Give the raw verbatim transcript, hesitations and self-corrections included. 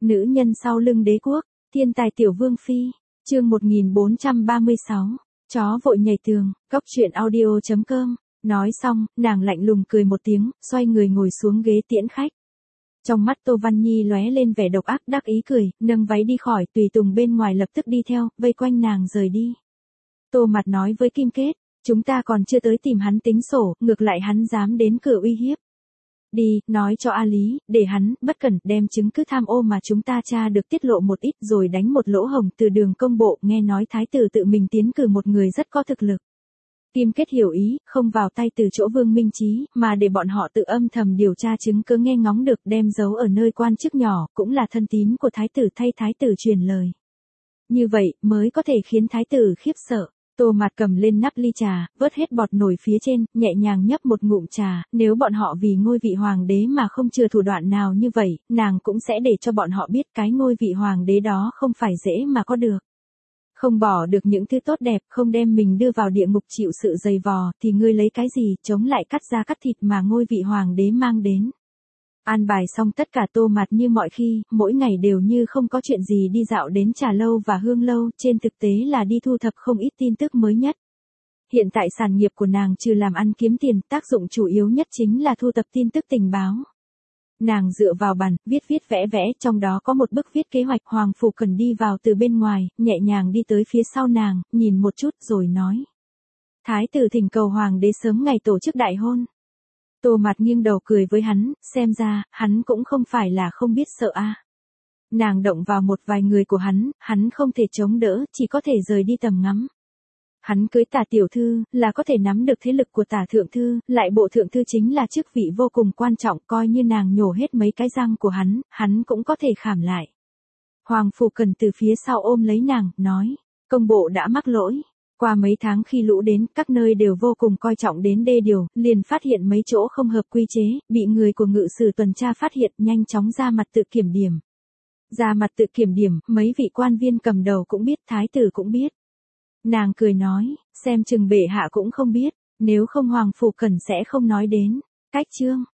Nữ nhân sau lưng đế quốc, thiên tài tiểu vương phi, chương một nghìn bốn trăm ba mươi sáu, chó vội nhảy tường, cóc truyện audio chấm com. Nói xong, nàng lạnh lùng cười một tiếng, xoay người ngồi xuống ghế tiễn khách. Trong mắt Tô Văn Nhi lóe lên vẻ độc ác đắc ý cười, nâng váy đi khỏi, tùy tùng bên ngoài lập tức đi theo, vây quanh nàng rời đi. Tô Mặt nói với Kim Kết, chúng ta còn chưa tới tìm hắn tính sổ, ngược lại hắn dám đến cửa uy hiếp. Đi, nói cho A Lý, để hắn, bất cẩn, đem chứng cứ tham ô mà chúng ta tra được tiết lộ một ít rồi đánh một lỗ hổng từ đường công bộ, nghe nói thái tử tự mình tiến cử một người rất có thực lực. Kim Kết hiểu ý, không vào tay từ chỗ Vương Minh Chí, mà để bọn họ tự âm thầm điều tra chứng cứ nghe ngóng được đem giấu ở nơi quan chức nhỏ, cũng là thân tín của thái tử thay thái tử truyền lời. Như vậy, mới có thể khiến thái tử khiếp sợ. Tô Mạt cầm lên nắp ly trà, vớt hết bọt nổi phía trên, nhẹ nhàng nhấp một ngụm trà, nếu bọn họ vì ngôi vị hoàng đế mà không chừa thủ đoạn nào như vậy, nàng cũng sẽ để cho bọn họ biết cái ngôi vị hoàng đế đó không phải dễ mà có được. Không bỏ được những thứ tốt đẹp, không đem mình đưa vào địa ngục chịu sự dày vò, thì ngươi lấy cái gì, chống lại cắt da cắt thịt mà ngôi vị hoàng đế mang đến. An bài xong tất cả Tô Mạt như mọi khi, mỗi ngày đều như không có chuyện gì đi dạo đến Trà Lâu và Hương Lâu, trên thực tế là đi thu thập không ít tin tức mới nhất. Hiện tại sản nghiệp của nàng trừ làm ăn kiếm tiền, tác dụng chủ yếu nhất chính là thu thập tin tức tình báo. Nàng dựa vào bàn, viết viết vẽ vẽ, trong đó có một bức viết kế hoạch. Hoàng Phủ Cần đi vào từ bên ngoài, nhẹ nhàng đi tới phía sau nàng, nhìn một chút rồi nói. Thái tử thỉnh cầu hoàng đế sớm ngày tổ chức đại hôn. Tô Mạt nghiêng đầu cười với hắn, xem ra, hắn cũng không phải là không biết sợ a. À. Nàng động vào một vài người của hắn, hắn không thể chống đỡ, chỉ có thể rời đi tầm ngắm. Hắn cưới Tả tiểu thư, là có thể nắm được thế lực của Tả thượng thư, lại bộ thượng thư chính là chức vị vô cùng quan trọng, coi như nàng nhổ hết mấy cái răng của hắn, hắn cũng có thể khảm lại. Hoàng Phủ Cần từ phía sau ôm lấy nàng, nói, công bộ đã mắc lỗi. Qua mấy tháng khi lũ đến, các nơi đều vô cùng coi trọng đến đê điều, liền phát hiện mấy chỗ không hợp quy chế, bị người của ngự sử tuần tra phát hiện, nhanh chóng ra mặt tự kiểm điểm. Ra mặt tự kiểm điểm, mấy vị quan viên cầm đầu cũng biết, thái tử cũng biết. Nàng cười nói, xem chừng bệ hạ cũng không biết, nếu không Hoàng Phủ Cần sẽ không nói đến. Cách chương